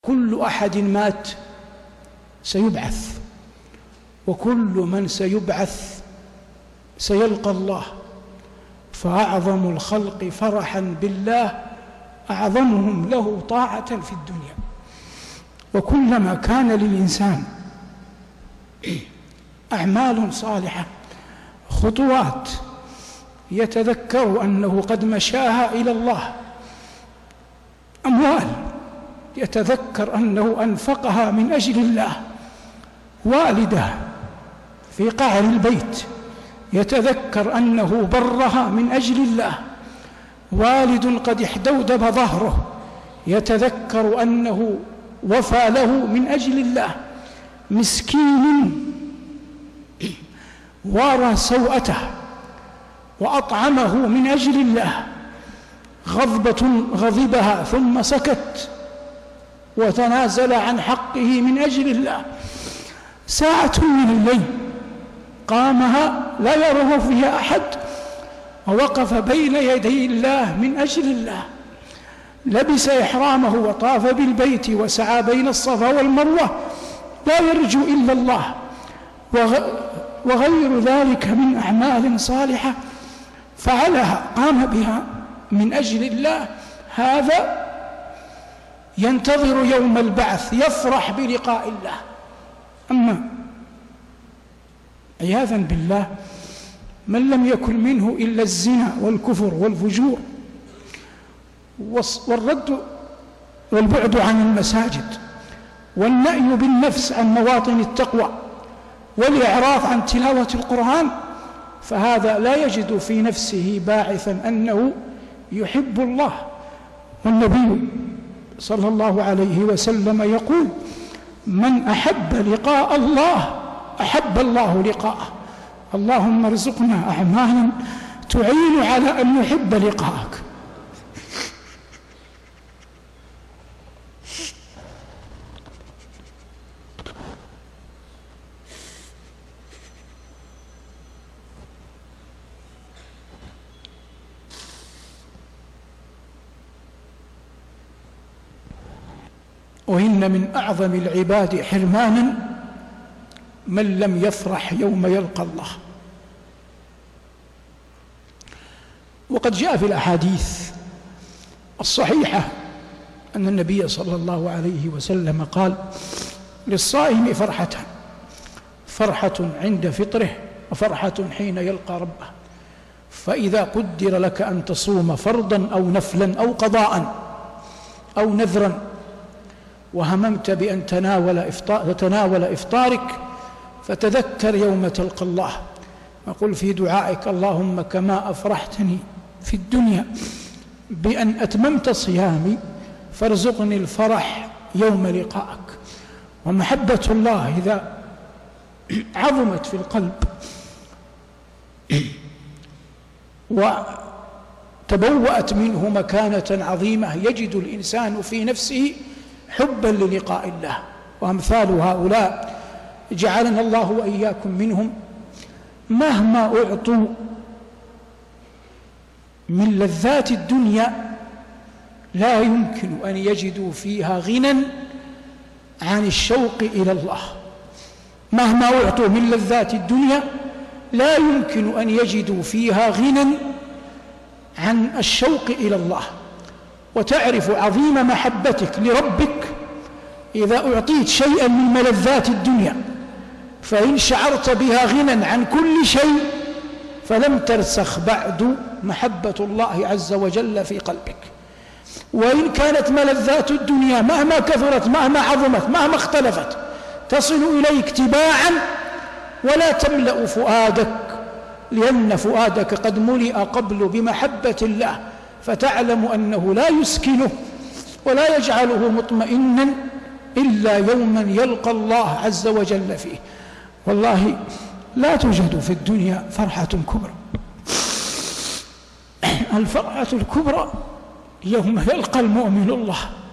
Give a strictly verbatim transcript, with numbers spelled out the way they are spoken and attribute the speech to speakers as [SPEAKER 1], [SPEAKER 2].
[SPEAKER 1] كل أحد مات سيبعث، وكل من سيبعث سيلقى الله، فأعظم الخلق فرحا بالله أعظمهم له طاعة في الدنيا. وكلما كان للإنسان أعمال صالحة، خطوات يتذكر أنه قد مشاها إلى الله، أموال يتذكر أنه أنفقها من أجل الله، والدة في قعر البيت يتذكر أنه برها من أجل الله، والد قد احدودب ظهره يتذكر أنه وفى له من أجل الله، مسكين وارى سوءته وأطعمه من أجل الله، غضبة غضبها ثم سكت وتنازل عن حقه من أجل الله، ساعة من الليل قامها لا يره فيها أحد ووقف بين يدي الله من أجل الله، لبس إحرامه وطاف بالبيت وسعى بين الصفا والمروة لا يرجو إلا الله، وغير ذلك من أعمال صالحة فعلها قام بها من أجل الله، هذا ينتظر يوم البعث يفرح بلقاء الله. أما عياذا بالله من لم يكن منه إلا الزنا والكفر والفجور والرد والبعد عن المساجد والنأي بالنفس عن مواطن التقوى والإعراض عن تلاوة القرآن، فهذا لا يجد في نفسه باعثا أنه يحب الله. والنبي صلى الله عليه وسلم يقول: من أحب لقاء الله أحب الله لقاءه. اللهم ارزقنا أعمالا تعين على أن نحب لقاءك. وإن من أعظم العباد حرمانا من لم يفرح يوم يلقى الله. وقد جاء في الأحاديث الصحيحة أن النبي صلى الله عليه وسلم قال: للصائم فرحتان، فرحة عند فطره وفرحة حين يلقى ربه، فإذا قدر لك أن تصوم فرضا أو نفلا أو قضاء أو نذرا وهممت بأن تناول إفطار تتناول إفطارك فتذكر يوم تلقى الله وقل في دعائك: اللهم كما أفرحتني في الدنيا بأن أتممت صيامي فارزقني الفرح يوم لقائك. ومحبة الله إذا عظمت في القلب وتبوأت منه مكانة عظيمة يجد الإنسان في نفسه حبا للقاء الله. وأمثال هؤلاء جعلنا الله وإياكم منهم مهما أعطوا من لذات الدنيا لا يمكن أن يجدوا فيها غنى عن الشوق إلى الله. مهما أعطوا من لذات الدنيا لا يمكن أن يجدوا فيها غنى عن الشوق إلى الله. وتعرف عظيم محبتك لربك إذا أعطيت شيئا من ملذات الدنيا، فإن شعرت بها غنى عن كل شيء فلم ترسخ بعد محبة الله عز وجل في قلبك. وإن كانت ملذات الدنيا مهما كثرت مهما عظمت مهما اختلفت تصل إليك تباعا ولا تملأ فؤادك، لأن فؤادك قد ملئ قبل بمحبة الله، فتعلم أنه لا يسكنه ولا يجعله مطمئنا إلا يوما يلقى الله عز وجل فيه. والله لا توجد في الدنيا فرحة كبرى. الفرحة الكبرى يوم يلقى المؤمن الله